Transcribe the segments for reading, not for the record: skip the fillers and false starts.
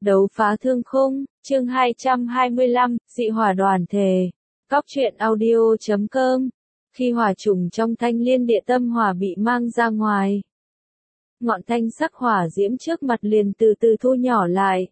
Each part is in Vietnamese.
Đấu phá thương khung, chương 225, dị hỏa đoàn thể. Cóc truyện audio.com. Khi hỏa trùng trong thanh liên địa tâm hỏa bị mang ra ngoài, ngọn thanh sắc hỏa diễm trước mặt liền từ từ thu nhỏ lại.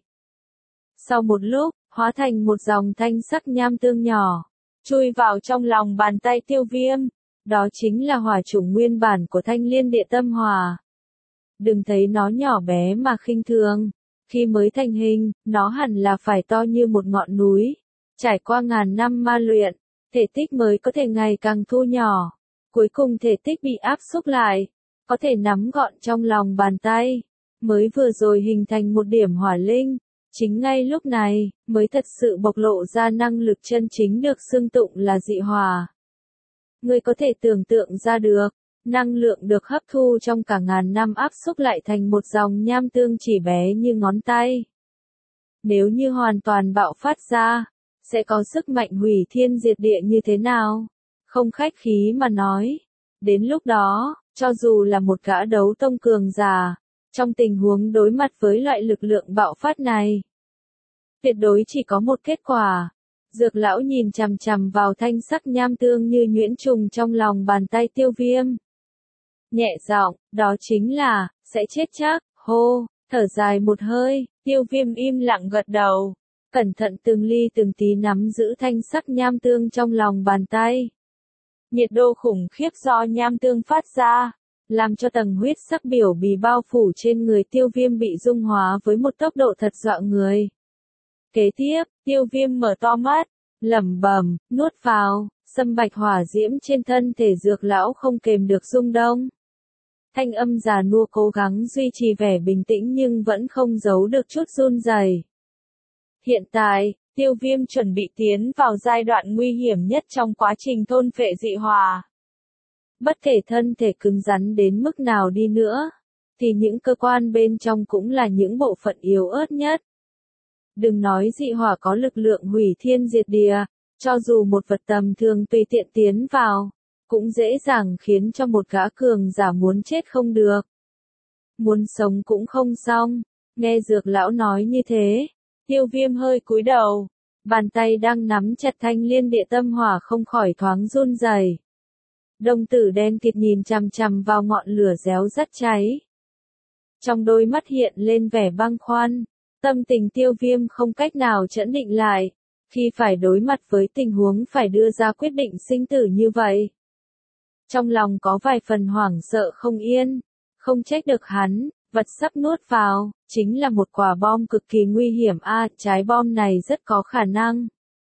Sau một lúc, hóa thành một dòng thanh sắc nham tương nhỏ, chui vào trong lòng bàn tay Tiêu Viêm. Đó chính là hỏa trùng nguyên bản của thanh liên địa tâm hỏa. Đừng thấy nó nhỏ bé mà khinh thường. Khi mới thành hình, nó hẳn là phải to như một ngọn núi. Trải qua ngàn năm ma luyện, thể tích mới có thể ngày càng thu nhỏ. Cuối cùng thể tích bị áp xúc lại, có thể nắm gọn trong lòng bàn tay. Mới vừa rồi hình thành một điểm hỏa linh. Chính ngay lúc này, mới thật sự bộc lộ ra năng lực chân chính được xưng tụng là dị hỏa. Người có thể tưởng tượng ra được, năng lượng được hấp thu trong cả ngàn năm áp xúc lại thành một dòng nham tương chỉ bé như ngón tay. Nếu như hoàn toàn bạo phát ra, sẽ có sức mạnh hủy thiên diệt địa như thế nào? Không khách khí mà nói. Đến lúc đó, cho dù là một gã đấu tông cường giả, trong tình huống đối mặt với loại lực lượng bạo phát này, tuyệt đối chỉ có một kết quả. Dược lão nhìn chằm chằm vào thanh sắc nham tương như nhuyễn trùng trong lòng bàn tay Tiêu Viêm. Nhẹ giọng, đó chính là, sẽ chết chắc, hô, thở dài một hơi, Tiêu Viêm im lặng gật đầu, cẩn thận từng ly từng tí nắm giữ thanh sắc nham tương trong lòng bàn tay. Nhiệt độ khủng khiếp do nham tương phát ra, làm cho tầng huyết sắc biểu bì bao phủ trên người Tiêu Viêm bị dung hóa với một tốc độ thật dọa người. Kế tiếp, Tiêu Viêm mở to mắt, lẩm bẩm, nuốt vào, sâm bạch hỏa diễm trên thân thể dược lão không kềm được rung động. Thanh âm già nua cố gắng duy trì vẻ bình tĩnh nhưng vẫn không giấu được chút run rẩy. Hiện tại, Tiêu Viêm chuẩn bị tiến vào giai đoạn nguy hiểm nhất trong quá trình thôn phệ dị hỏa. Bất kể thân thể cứng rắn đến mức nào đi nữa, thì những cơ quan bên trong cũng là những bộ phận yếu ớt nhất. Đừng nói dị hỏa có lực lượng hủy thiên diệt địa, cho dù một vật tầm thường tùy tiện tiến vào, cũng dễ dàng khiến cho một gã cường giả muốn chết không được. Muốn sống cũng không xong. Nghe dược lão nói như thế, Tiêu Viêm hơi cúi đầu, bàn tay đang nắm chặt thanh liên địa tâm hỏa không khỏi thoáng run rẩy. Đồng tử đen kịt nhìn chằm chằm vào ngọn lửa réo rắt cháy. Trong đôi mắt hiện lên vẻ băng khoăn, tâm tình Tiêu Viêm không cách nào trấn định lại, khi phải đối mặt với tình huống phải đưa ra quyết định sinh tử như vậy. Trong lòng có vài phần hoảng sợ không yên, không trách được hắn, vật sắp nuốt vào, chính là một quả bom cực kỳ nguy hiểm trái bom này rất có khả năng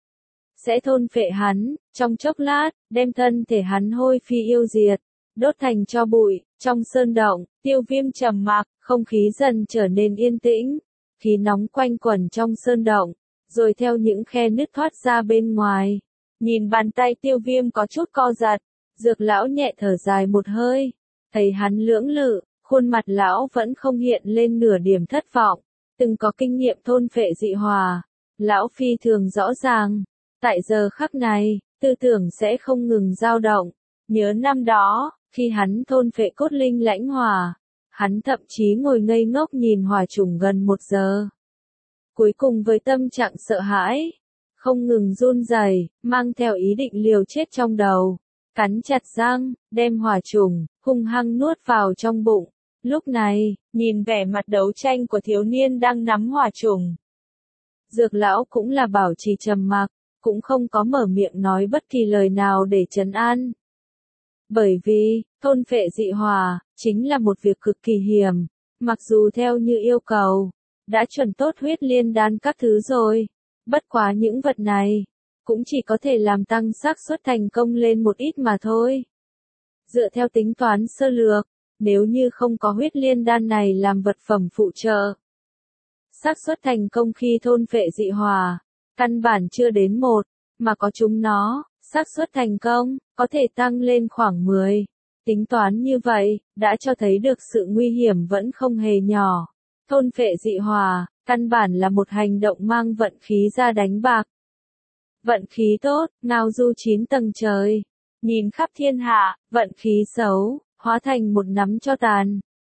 sẽ thôn phệ hắn, trong chốc lát, đem thân thể hắn hôi phi yêu diệt, đốt thành tro bụi. Trong sơn động, Tiêu Viêm trầm mặc, không khí dần trở nên yên tĩnh, khí nóng quanh quẩn trong sơn động, rồi theo những khe nứt thoát ra bên ngoài. Nhìn bàn tay Tiêu Viêm có chút co giật, dược lão nhẹ thở dài một hơi, thấy hắn lưỡng lự, khuôn mặt lão vẫn không hiện lên nửa điểm thất vọng. Từng có kinh nghiệm thôn phệ dị hỏa, lão phi thường rõ ràng, tại giờ khắc này, tư tưởng sẽ không ngừng dao động. Nhớ năm đó, khi hắn thôn phệ cốt linh lãnh hỏa, hắn thậm chí ngồi ngây ngốc nhìn hỏa trùng gần 1 giờ. Cuối cùng với tâm trạng sợ hãi, không ngừng run rẩy, mang theo ý định liều chết trong đầu, cắn chặt răng, đem hỏa trùng hung hăng nuốt vào trong bụng. Lúc này, nhìn vẻ mặt đấu tranh của thiếu niên đang nắm hỏa trùng, dược lão cũng là bảo trì trầm mặc, cũng không có mở miệng nói bất kỳ lời nào để trấn an. Bởi vì, thôn phệ dị hỏa, chính là một việc cực kỳ hiểm, mặc dù theo như yêu cầu, đã chuẩn tốt huyết liên đan các thứ rồi, bất quá những vật này, cũng chỉ có thể làm tăng xác suất thành công lên một ít mà thôi. Dựa theo tính toán sơ lược, nếu như không có huyết liên đan này làm vật phẩm phụ trợ, xác suất thành công khi thôn phệ dị hỏa, căn bản chưa đến 1, mà có chúng nó, xác suất thành công, có thể tăng lên khoảng 10. Tính toán như vậy, đã cho thấy được sự nguy hiểm vẫn không hề nhỏ. Thôn phệ dị hỏa, căn bản là một hành động mang vận khí ra đánh bạc. Vận khí tốt, ngao du 9 tầng trời. Nhìn khắp thiên hạ, vận khí xấu, hóa thành một nắm tro tàn.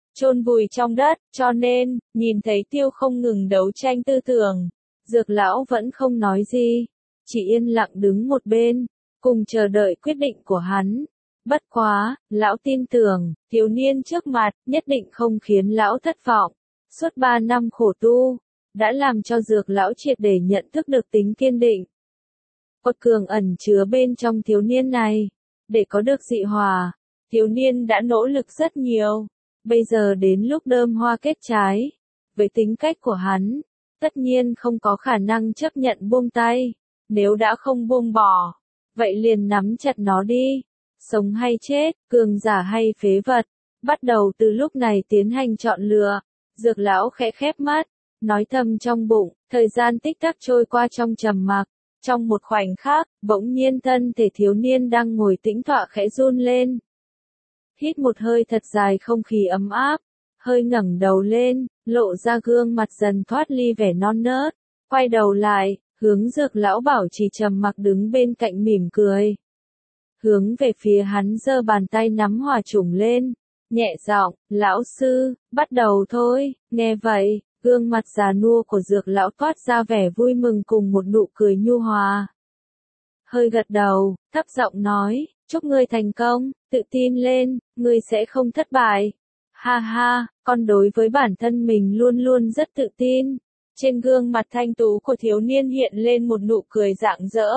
chôn vùi trong đất, cho nên, nhìn thấy Tiêu không ngừng đấu tranh tư tưởng, Dược lão vẫn không nói gì, chỉ yên lặng đứng một bên, cùng chờ đợi quyết định của hắn. Bất quá, lão tin tưởng, thiếu niên trước mặt, nhất định không khiến lão thất vọng. Suốt 3 năm khổ tu, đã làm cho Dược lão triệt để nhận thức được tính kiên định. Quật cường ẩn chứa bên trong thiếu niên này. Để có được dị hỏa, thiếu niên đã nỗ lực rất nhiều. Bây giờ đến lúc đơm hoa kết trái. Với tính cách của hắn, tất nhiên không có khả năng chấp nhận buông tay. Nếu đã không buông bỏ, vậy liền nắm chặt nó đi. Sống hay chết, cường giả hay phế vật. Bắt đầu từ lúc này tiến hành chọn lựa. Dược lão khẽ khép mắt, nói thầm trong bụng, thời gian tích tắc trôi qua trong trầm mặc. Trong một khoảnh khắc, bỗng nhiên thân thể thiếu niên đang ngồi tĩnh tọa khẽ run lên. Hít một hơi thật dài, không khí ấm áp, hơi ngẩng đầu lên, lộ ra gương mặt dần thoát ly vẻ non nớt, quay đầu lại, hướng Dược lão bảo trì trầm mặc đứng bên cạnh mỉm cười. Hướng về phía hắn giơ bàn tay nắm hỏa chủng lên, nhẹ giọng, lão sư, bắt đầu thôi. Nghe vậy, gương mặt già nua của Dược lão toát ra vẻ vui mừng cùng một nụ cười nhu hòa. Hơi gật đầu, thấp giọng nói, chúc ngươi thành công, tự tin lên, ngươi sẽ không thất bại. Ha ha, con đối với bản thân mình luôn luôn rất tự tin. Trên gương mặt thanh tú của thiếu niên hiện lên một nụ cười rạng rỡ.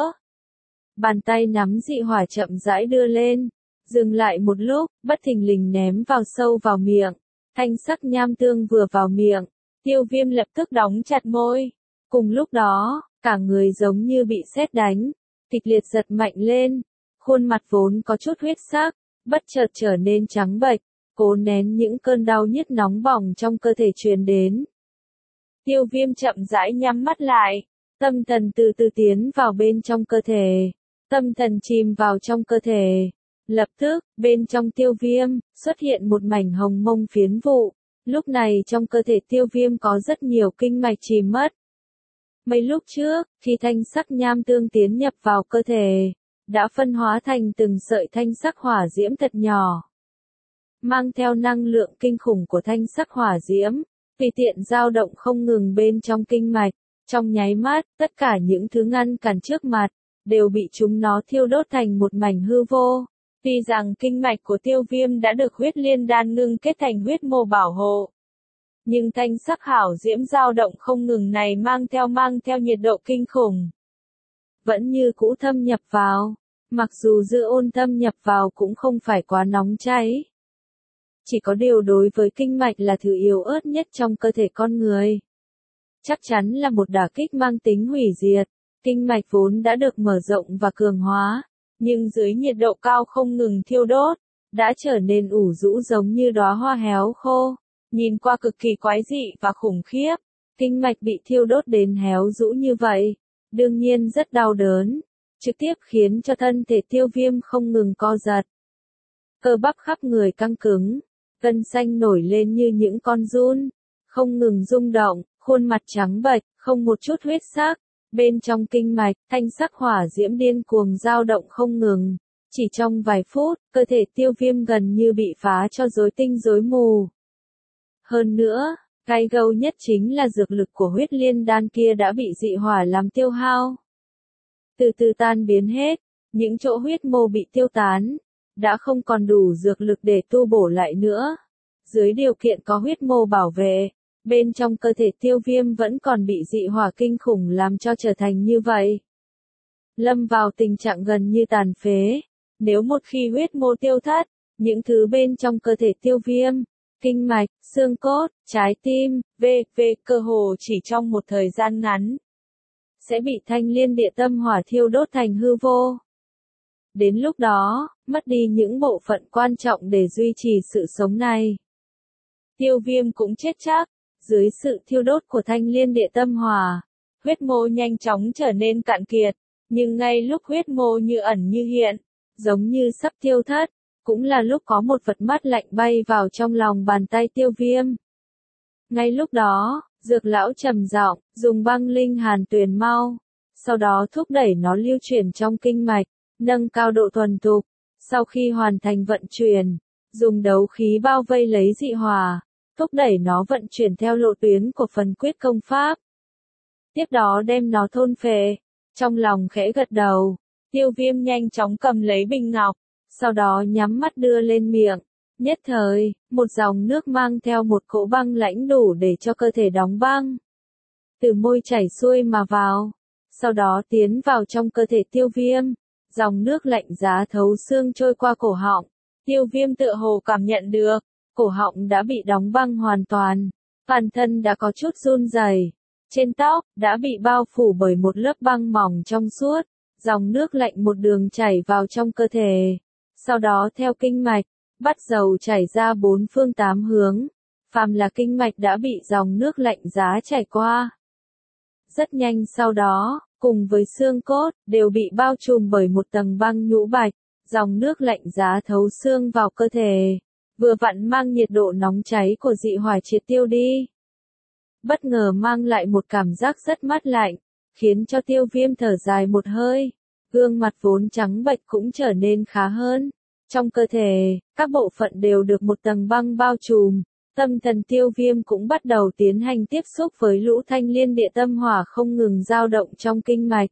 Bàn tay nắm dị hỏa chậm rãi đưa lên, dừng lại một lúc, bất thình lình ném vào sâu vào miệng. Thanh sắc nham tương vừa vào miệng, Tiêu Viêm lập tức đóng chặt môi. Cùng lúc đó, cả người giống như bị sét đánh, kịch liệt giật mạnh lên. Khuôn mặt vốn có chút huyết sắc, bất chợt trở nên trắng bệch, cố nén những cơn đau nhức nóng bỏng trong cơ thể truyền đến. Tiêu Viêm chậm rãi nhắm mắt lại, tâm thần từ từ tiến vào bên trong cơ thể. Tâm thần chìm vào trong cơ thể. Lập tức, bên trong Tiêu Viêm, xuất hiện một mảnh hồng mông phiến vụ. Lúc này trong cơ thể Tiêu Viêm có rất nhiều kinh mạch chìm mất. Mấy lúc trước, khi thanh sắc nham tương tiến nhập vào cơ thể, đã phân hóa thành từng sợi thanh sắc hỏa diễm thật nhỏ. Mang theo năng lượng kinh khủng của thanh sắc hỏa diễm, tùy tiện dao động không ngừng bên trong kinh mạch. Trong nháy mắt, tất cả những thứ ngăn cản trước mặt, đều bị chúng nó thiêu đốt thành một mảnh hư vô. Tuy rằng kinh mạch của Tiêu Viêm đã được huyết liên đan ngưng kết thành huyết mô bảo hộ, nhưng thanh sắc hảo diễm dao động không ngừng này mang theo nhiệt độ kinh khủng. Vẫn như cũ thâm nhập vào, mặc dù dư ôn thâm nhập vào cũng không phải quá nóng cháy. Chỉ có điều đối với kinh mạch là thứ yếu ớt nhất trong cơ thể con người. Chắc chắn là một đả kích mang tính hủy diệt. Kinh mạch vốn đã được mở rộng và cường hóa, nhưng dưới nhiệt độ cao không ngừng thiêu đốt, đã trở nên ủ rũ giống như đóa hoa héo khô, nhìn qua cực kỳ quái dị và khủng khiếp. Kinh mạch bị thiêu đốt đến héo rũ như vậy, đương nhiên rất đau đớn, trực tiếp khiến cho thân thể Tiêu Viêm không ngừng co giật. Cơ bắp khắp người căng cứng, gân xanh nổi lên như những con giun, không ngừng rung động, khuôn mặt trắng bệch, không một chút huyết sắc. Bên trong kinh mạch, thanh sắc hỏa diễm điên cuồng dao động không ngừng. Chỉ trong vài phút, cơ thể Tiêu Viêm gần như bị phá cho rối tinh rối mù. Hơn nữa, gai gâu nhất chính là dược lực của huyết liên đan kia đã bị dị hỏa làm tiêu hao. Từ từ tan biến hết, những chỗ huyết mô bị tiêu tán, đã không còn đủ dược lực để tu bổ lại nữa. Dưới điều kiện có huyết mô bảo vệ, bên trong cơ thể Tiêu Viêm vẫn còn bị dị hỏa kinh khủng làm cho trở thành như vậy. Lâm vào tình trạng gần như tàn phế. Nếu một khi huyết mô tiêu thất, những thứ bên trong cơ thể Tiêu Viêm, kinh mạch, xương cốt, trái tim, cơ hồ chỉ trong một thời gian ngắn, sẽ bị thanh liên địa tâm hỏa thiêu đốt thành hư vô. Đến lúc đó, mất đi những bộ phận quan trọng để duy trì sự sống này. Tiêu Viêm cũng chết chắc. Dưới sự thiêu đốt của thanh liên địa tâm hỏa, huyết mô nhanh chóng trở nên cạn kiệt, nhưng ngay lúc huyết mô như ẩn như hiện, giống như sắp thiêu thất, cũng là lúc có một vật mát lạnh bay vào trong lòng bàn tay Tiêu Viêm. Ngay lúc đó, Dược lão trầm giọng, dùng băng linh hàn tuyền mau, sau đó thúc đẩy nó lưu chuyển trong kinh mạch, nâng cao độ thuần thục. Sau khi hoàn thành vận chuyển, dùng đấu khí bao vây lấy dị hỏa, thúc đẩy nó vận chuyển theo lộ tuyến của phần quyết công pháp. Tiếp đó đem nó thôn phệ. Trong lòng khẽ gật đầu, Tiêu Viêm nhanh chóng cầm lấy bình ngọc, sau đó nhắm mắt đưa lên miệng. Nhất thời, một dòng nước mang theo một cỗ băng lãnh đủ để cho cơ thể đóng băng. Từ môi chảy xuôi mà vào, sau đó tiến vào trong cơ thể Tiêu Viêm. Dòng nước lạnh giá thấu xương trôi qua cổ họng. Tiêu Viêm tựa hồ cảm nhận được, cổ họng đã bị đóng băng hoàn toàn. Toàn thân đã có chút run rẩy. Trên tóc, đã bị bao phủ bởi một lớp băng mỏng trong suốt. Dòng nước lạnh một đường chảy vào trong cơ thể. Sau đó theo kinh mạch, bắt đầu chảy ra bốn phương tám hướng. Phàm là kinh mạch đã bị dòng nước lạnh giá chảy qua. Rất nhanh sau đó, cùng với xương cốt, đều bị bao trùm bởi một tầng băng nhũ bạch. Dòng nước lạnh giá thấu xương vào cơ thể. Vừa vặn mang nhiệt độ nóng cháy của dị hỏa triệt tiêu đi. Bất ngờ mang lại một cảm giác rất mát lạnh, khiến cho Tiêu Viêm thở dài một hơi. Gương mặt vốn trắng bệch cũng trở nên khá hơn. Trong cơ thể, các bộ phận đều được một tầng băng bao trùm. Tâm thần Tiêu Viêm cũng bắt đầu tiến hành tiếp xúc với lũ thanh liên địa tâm hỏa không ngừng dao động trong kinh mạch.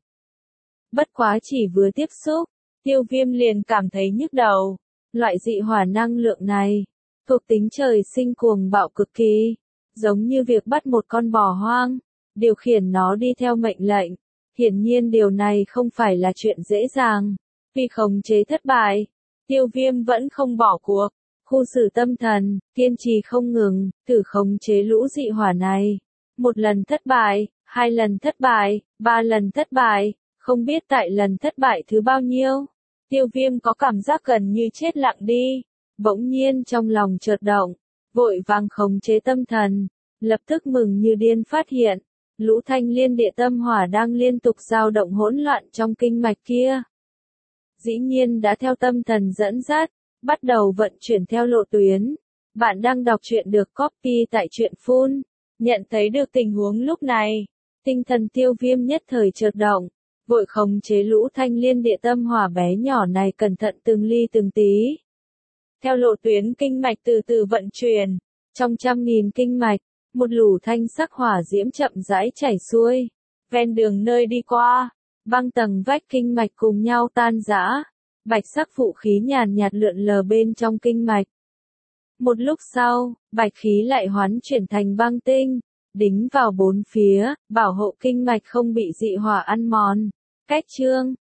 Bất quá chỉ vừa tiếp xúc, Tiêu Viêm liền cảm thấy nhức đầu. Loại dị hỏa năng lượng này, thuộc tính trời sinh cuồng bạo cực kỳ. Giống như việc bắt một con bò hoang, điều khiển nó đi theo mệnh lệnh. Hiển nhiên điều này không phải là chuyện dễ dàng. Vì khống chế thất bại, Tiêu Viêm vẫn không bỏ cuộc. Khu xử tâm thần, kiên trì không ngừng, thử khống chế lũ dị hỏa này. Một lần thất bại, hai lần thất bại, ba lần thất bại, không biết tại lần thất bại thứ bao nhiêu. Tiêu Viêm có cảm giác gần như chết lặng đi. Bỗng nhiên trong lòng chợt động. Vội vàng khống chế tâm thần, lập tức mừng như điên phát hiện, lũ thanh liên địa tâm hỏa đang liên tục dao động hỗn loạn trong kinh mạch kia. Dĩ nhiên đã theo tâm thần dẫn dắt, bắt đầu vận chuyển theo lộ tuyến. Bạn đang đọc truyện được copy tại truyện Phun. Nhận thấy được tình huống lúc này, tinh thần Tiêu Viêm nhất thời chợt động, vội khống chế lũ thanh liên địa tâm hỏa bé nhỏ này cẩn thận từng ly từng tí. Theo lộ tuyến kinh mạch từ từ vận chuyển, trong trăm nghìn kinh mạch, một lũ thanh sắc hỏa diễm chậm rãi chảy xuôi. Ven đường nơi đi qua, băng tầng vách kinh mạch cùng nhau tan rã, bạch sắc phụ khí nhàn nhạt lượn lờ bên trong kinh mạch. Một lúc sau, bạch khí lại hoán chuyển thành băng tinh, đính vào bốn phía, bảo hộ kinh mạch không bị dị hỏa ăn mòn. Cách chương